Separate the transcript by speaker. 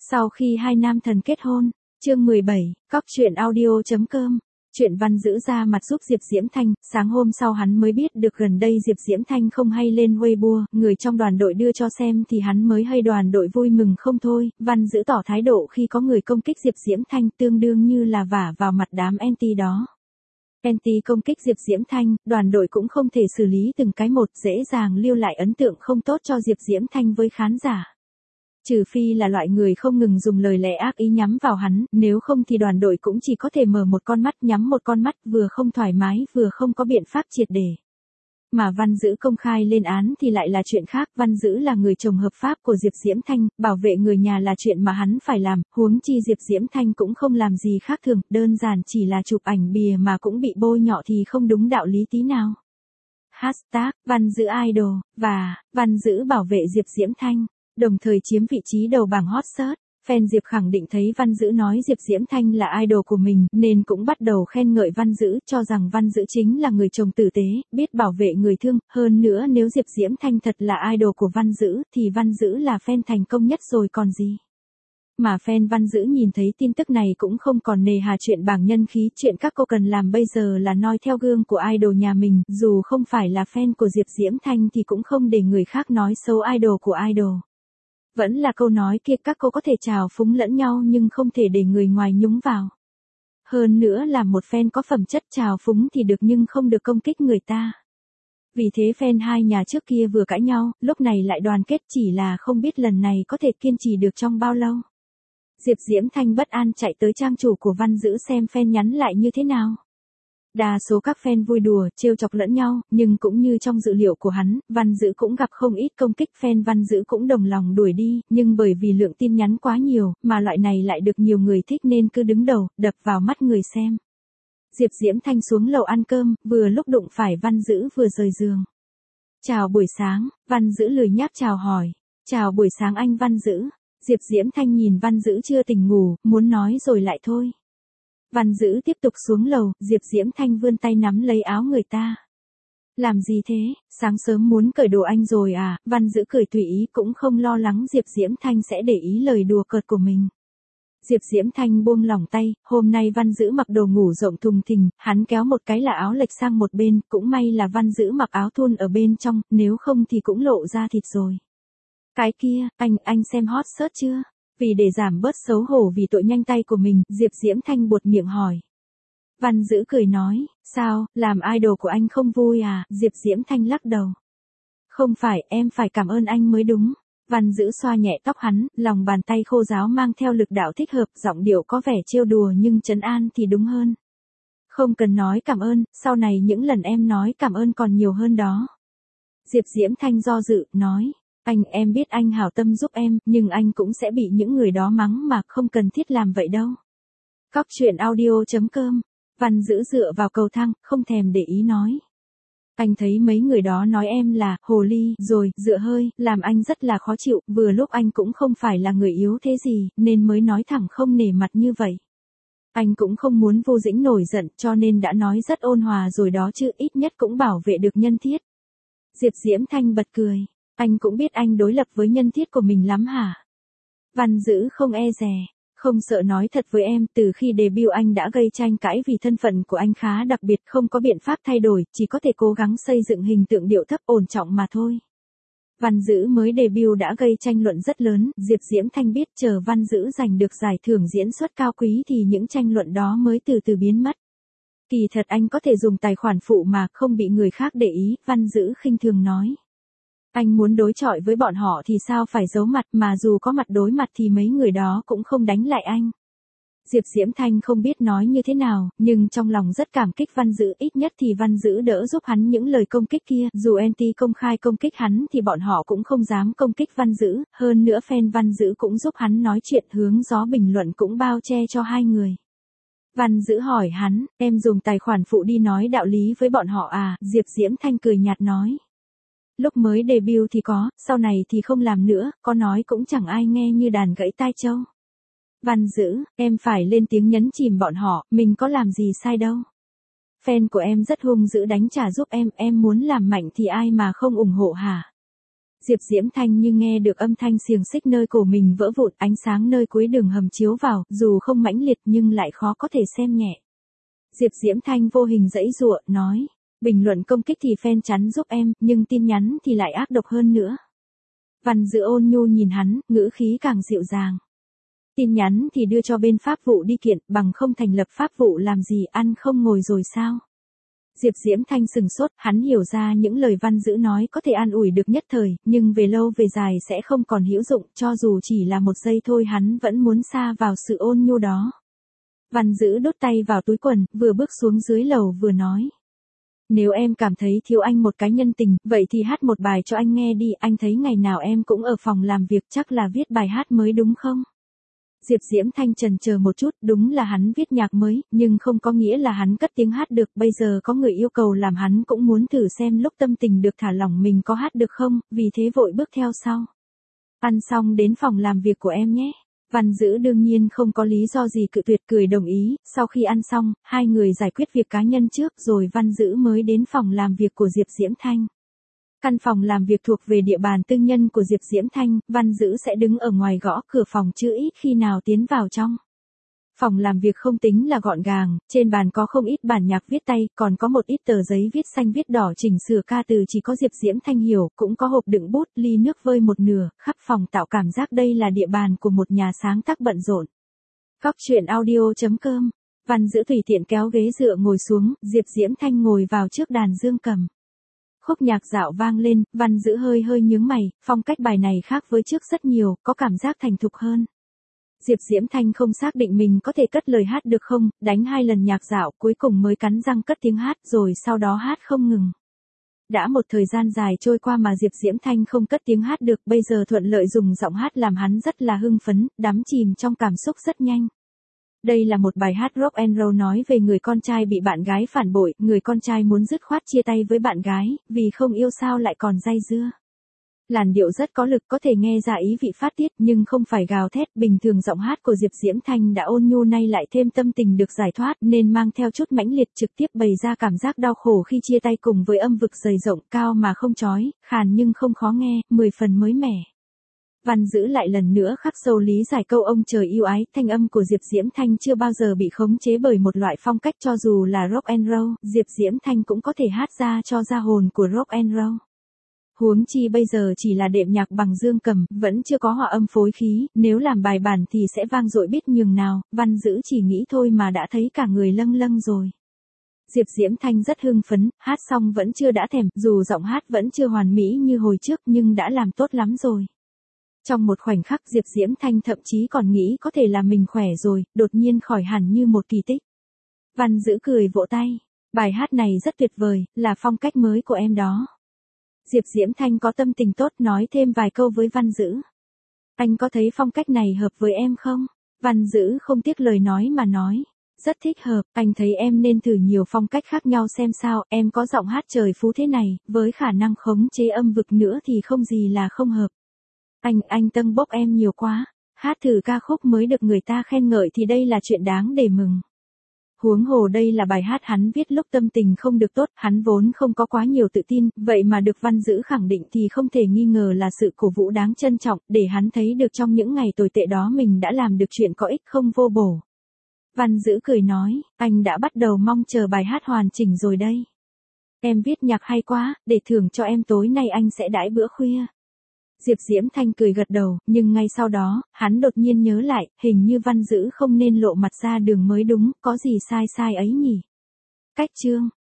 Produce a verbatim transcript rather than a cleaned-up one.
Speaker 1: Sau khi hai nam thần kết hôn, chương mười bảy, cóc truyện audio.com, chuyện Văn Dữ ra mặt giúp Diệp Diễm Thanh, sáng hôm sau hắn mới biết được gần đây Diệp Diễm Thanh không hay lên Weibo, người trong đoàn đội đưa cho xem thì hắn mới hay đoàn đội vui mừng không thôi, Văn Dữ tỏ thái độ khi có người công kích Diệp Diễm Thanh tương đương như là vả vào mặt đám anti đó. Anti công kích Diệp Diễm Thanh, đoàn đội cũng không thể xử lý từng cái một, dễ dàng lưu lại ấn tượng không tốt cho Diệp Diễm Thanh với khán giả. Trừ phi là loại người không ngừng dùng lời lẽ ác ý nhắm vào hắn, nếu không thì đoàn đội cũng chỉ có thể mở một con mắt nhắm một con mắt, vừa không thoải mái vừa không có biện pháp triệt để. Mà Văn Dữ công khai lên án thì lại là chuyện khác, Văn Dữ là người chồng hợp pháp của Diệp Diễm Thanh, bảo vệ người nhà là chuyện mà hắn phải làm, huống chi Diệp Diễm Thanh cũng không làm gì khác thường, đơn giản chỉ là chụp ảnh bìa mà cũng bị bôi nhọ thì không đúng đạo lý tí nào. Hashtag, Văn Dữ Idol, và, Văn Dữ bảo vệ Diệp Diễm Thanh. Đồng thời chiếm vị trí đầu bảng hot search, fan Diệp khẳng định thấy Văn Dữ nói Diệp Diễm Thanh là idol của mình nên cũng bắt đầu khen ngợi Văn Dữ, cho rằng Văn Dữ chính là người chồng tử tế, biết bảo vệ người thương, hơn nữa nếu Diệp Diễm Thanh thật là idol của Văn Dữ thì Văn Dữ là fan thành công nhất rồi còn gì. Mà fan Văn Dữ nhìn thấy tin tức này cũng không còn nề hà chuyện bảng nhân khí, chuyện các cô cần làm bây giờ là noi theo gương của idol nhà mình, dù không phải là fan của Diệp Diễm Thanh thì cũng không để người khác nói xấu idol của idol. Vẫn là câu nói kia, các cô có thể trào phúng lẫn nhau nhưng không thể để người ngoài nhúng vào. Hơn nữa là một fan có phẩm chất, trào phúng thì được nhưng không được công kích người ta. Vì thế fan hai nhà trước kia vừa cãi nhau, lúc này lại đoàn kết, chỉ là không biết lần này có thể kiên trì được trong bao lâu. Diệp Diễm Thanh bất an chạy tới trang chủ của Văn Dữ xem fan nhắn lại như thế nào. Đa số các fan vui đùa, trêu chọc lẫn nhau, nhưng cũng như trong dự liệu của hắn, Văn Dữ cũng gặp không ít công kích, fan Văn Dữ cũng đồng lòng đuổi đi, nhưng bởi vì lượng tin nhắn quá nhiều, mà loại này lại được nhiều người thích nên cứ đứng đầu, đập vào mắt người xem. Diệp Diễm Thanh xuống lầu ăn cơm, vừa lúc đụng phải Văn Dữ vừa rời giường. Chào buổi sáng, Văn Dữ lười nhác chào hỏi. Chào buổi sáng anh Văn Dữ. Diệp Diễm Thanh nhìn Văn Dữ chưa tỉnh ngủ, muốn nói rồi lại thôi. Văn Dữ tiếp tục xuống lầu, Diệp Diễm Thanh vươn tay nắm lấy áo người ta. Làm gì thế, sáng sớm muốn cởi đồ anh rồi à, Văn Dữ cười tùy ý cũng không lo lắng Diệp Diễm Thanh sẽ để ý lời đùa cợt của mình. Diệp Diễm Thanh buông lỏng tay, hôm nay Văn Dữ mặc đồ ngủ rộng thùng thình, hắn kéo một cái là áo lệch sang một bên, cũng may là Văn Dữ mặc áo thun ở bên trong, nếu không thì cũng lộ ra thịt rồi. Cái kia, anh, anh xem hot search chưa? Vì để giảm bớt xấu hổ vì tội nhanh tay của mình, Diệp Diễm Thanh buột miệng hỏi. Văn Dữ cười nói, sao, làm idol của anh không vui à, Diệp Diễm Thanh lắc đầu. Không phải, em phải cảm ơn anh mới đúng. Văn Dữ xoa nhẹ tóc hắn, lòng bàn tay khô ráo mang theo lực đạo thích hợp, giọng điệu có vẻ trêu đùa nhưng trấn an thì đúng hơn. Không cần nói cảm ơn, sau này những lần em nói cảm ơn còn nhiều hơn đó. Diệp Diễm Thanh do dự, nói. Anh, em biết anh hảo tâm giúp em, nhưng anh cũng sẽ bị những người đó mắng mà không cần thiết làm vậy đâu. Cóc truyện audio.com, Văn Dữ dựa vào cầu thang, không thèm để ý nói. Anh thấy mấy người đó nói em là, hồ ly, rồi, dựa hơi, làm anh rất là khó chịu, vừa lúc anh cũng không phải là người yếu thế gì, nên mới nói thẳng không nể mặt như vậy. Anh cũng không muốn Vô Dĩnh nổi giận, cho nên đã nói rất ôn hòa rồi đó chứ, ít nhất cũng bảo vệ được Nhân Thiết. Diệp Diễm Thanh bật cười. Anh cũng biết anh đối lập với Nhân Thiết của mình lắm hả? Văn Dữ không e dè, không sợ nói thật với em, từ khi debut anh đã gây tranh cãi vì thân phận của anh khá đặc biệt, không có biện pháp thay đổi, chỉ có thể cố gắng xây dựng hình tượng điệu thấp ổn trọng mà thôi. Văn Dữ mới debut đã gây tranh luận rất lớn, Diệp Diễm Thanh biết chờ Văn Dữ giành được giải thưởng diễn xuất cao quý thì những tranh luận đó mới từ từ biến mất. Kỳ thật anh có thể dùng tài khoản phụ mà không bị người khác để ý, Văn Dữ khinh thường nói. Anh muốn đối chọi với bọn họ thì sao phải giấu mặt, mà dù có mặt đối mặt thì mấy người đó cũng không đánh lại anh. Diệp Diễm Thanh không biết nói như thế nào, nhưng trong lòng rất cảm kích Văn Dữ, ít nhất thì Văn Dữ đỡ giúp hắn những lời công kích kia, dù anti công khai công kích hắn thì bọn họ cũng không dám công kích Văn Dữ, hơn nữa fan Văn Dữ cũng giúp hắn nói chuyện, hướng gió bình luận cũng bao che cho hai người. Văn Dữ hỏi hắn, em dùng tài khoản phụ đi nói đạo lý với bọn họ à, Diệp Diễm Thanh cười nhạt nói. Lúc mới debut thì có, sau này thì không làm nữa, có nói cũng chẳng ai nghe như đàn gãy tai trâu. Văn Dữ, em phải lên tiếng nhấn chìm bọn họ, mình có làm gì sai đâu. Fan của em rất hung dữ đánh trả giúp em, em muốn làm mạnh thì ai mà không ủng hộ hả? Diệp Diễm Thanh như nghe được âm thanh xiềng xích nơi cổ mình vỡ vụn, ánh sáng nơi cuối đường hầm chiếu vào, dù không mãnh liệt nhưng lại khó có thể xem nhẹ. Diệp Diễm Thanh vô hình giãy giụa, nói, bình luận công kích thì fan chắn giúp em, nhưng tin nhắn thì lại ác độc hơn nữa. Văn Dữ ôn nhu nhìn hắn, ngữ khí càng dịu dàng. Tin nhắn thì đưa cho bên pháp vụ đi kiện, bằng không thành lập pháp vụ làm gì, ăn không ngồi rồi sao? Diệp Diễm Thanh sừng sốt, hắn hiểu ra những lời Văn Dữ nói có thể an ủi được nhất thời, nhưng về lâu về dài sẽ không còn hữu dụng, cho dù chỉ là một giây thôi hắn vẫn muốn sa vào sự ôn nhu đó. Văn Dữ đút tay vào túi quần, vừa bước xuống dưới lầu vừa nói. Nếu em cảm thấy thiếu anh một cái nhân tình, vậy thì hát một bài cho anh nghe đi, anh thấy ngày nào em cũng ở phòng làm việc chắc là viết bài hát mới đúng không? Diệp Diễm Thanh chần chờ một chút, đúng là hắn viết nhạc mới, nhưng không có nghĩa là hắn cất tiếng hát được, bây giờ có người yêu cầu làm hắn cũng muốn thử xem lúc tâm tình được thả lỏng mình có hát được không, vì thế vội bước theo sau. Ăn xong đến phòng làm việc của em nhé. Văn Dữ đương nhiên không có lý do gì cự tuyệt, cười đồng ý, sau khi ăn xong, hai người giải quyết việc cá nhân trước rồi Văn Dữ mới đến phòng làm việc của Diệp Diễm Thanh. Căn phòng làm việc thuộc về địa bàn tư nhân của Diệp Diễm Thanh, Văn Dữ sẽ đứng ở ngoài gõ cửa phòng chứ ít khi nào tiến vào trong. Phòng làm việc không tính là gọn gàng, trên bàn có không ít bản nhạc viết tay, còn có một ít tờ giấy viết xanh viết đỏ chỉnh sửa ca từ chỉ có Diệp Diễm Thanh hiểu, cũng có hộp đựng bút, ly nước vơi một nửa, khắp phòng tạo cảm giác đây là địa bàn của một nhà sáng tác bận rộn. Góc truyện audio chấm com, Văn Dữ tùy tiện kéo ghế dựa ngồi xuống, Diệp Diễm Thanh ngồi vào trước đàn dương cầm. Khúc nhạc dạo vang lên, Văn Dữ hơi hơi nhướng mày, phong cách bài này khác với trước rất nhiều, có cảm giác thành thục hơn. Diệp Diễm Thanh không xác định mình có thể cất lời hát được không, đánh hai lần nhạc dạo cuối cùng mới cắn răng cất tiếng hát rồi sau đó hát không ngừng. Đã một thời gian dài trôi qua mà Diệp Diễm Thanh không cất tiếng hát được, bây giờ thuận lợi dùng giọng hát làm hắn rất là hưng phấn, đắm chìm trong cảm xúc rất nhanh. Đây là một bài hát rock and roll nói về người con trai bị bạn gái phản bội, người con trai muốn dứt khoát chia tay với bạn gái, vì không yêu sao lại còn day dưa. Làn điệu rất có lực, có thể nghe ra ý vị phát tiết nhưng không phải gào thét, bình thường giọng hát của Diệp Diễm Thanh đã ôn nhu nay lại thêm tâm tình được giải thoát nên mang theo chút mãnh liệt trực tiếp bày ra cảm giác đau khổ khi chia tay cùng với âm vực dày rộng cao mà không chói, khàn nhưng không khó nghe, mười phần mới mẻ. Văn Dữ lại lần nữa khắc sâu lý giải câu ông trời yêu ái, thanh âm của Diệp Diễm Thanh chưa bao giờ bị khống chế bởi một loại phong cách cho dù là rock and roll, Diệp Diễm Thanh cũng có thể hát ra cho ra hồn của rock and roll. Huống chi bây giờ chỉ là đệm nhạc bằng dương cầm, vẫn chưa có hòa âm phối khí, nếu làm bài bản thì sẽ vang dội biết nhường nào, Văn Dữ chỉ nghĩ thôi mà đã thấy cả người lâng lâng rồi. Diệp Diễm Thanh rất hưng phấn, hát xong vẫn chưa đã thèm, dù giọng hát vẫn chưa hoàn mỹ như hồi trước nhưng đã làm tốt lắm rồi. Trong một khoảnh khắc Diệp Diễm Thanh thậm chí còn nghĩ có thể là mình khỏe rồi, đột nhiên khỏi hẳn như một kỳ tích. Văn Dữ cười vỗ tay, bài hát này rất tuyệt vời, là phong cách mới của em đó. Diệp Diễm Thanh có tâm tình tốt nói thêm vài câu với Văn Dữ. Anh có thấy phong cách này hợp với em không? Văn Dữ không tiếc lời nói mà nói. Rất thích hợp, anh thấy em nên thử nhiều phong cách khác nhau xem sao, em có giọng hát trời phú thế này, với khả năng khống chế âm vực nữa thì không gì là không hợp. Anh, anh tâng bốc em nhiều quá, hát thử ca khúc mới được người ta khen ngợi thì đây là chuyện đáng để mừng. Huống hồ đây là bài hát hắn viết lúc tâm tình không được tốt, hắn vốn không có quá nhiều tự tin, vậy mà được Văn Dữ khẳng định thì không thể nghi ngờ là sự cổ vũ đáng trân trọng, để hắn thấy được trong những ngày tồi tệ đó mình đã làm được chuyện có ích không vô bổ. Văn Dữ cười nói, anh đã bắt đầu mong chờ bài hát hoàn chỉnh rồi đây. Em viết nhạc hay quá, để thưởng cho em tối nay anh sẽ đãi bữa khuya. Diệp Diễm Thanh cười gật đầu, nhưng ngay sau đó, hắn đột nhiên nhớ lại, hình như Văn Dữ không nên lộ mặt ra đường mới đúng, có gì sai sai ấy nhỉ? Cách chương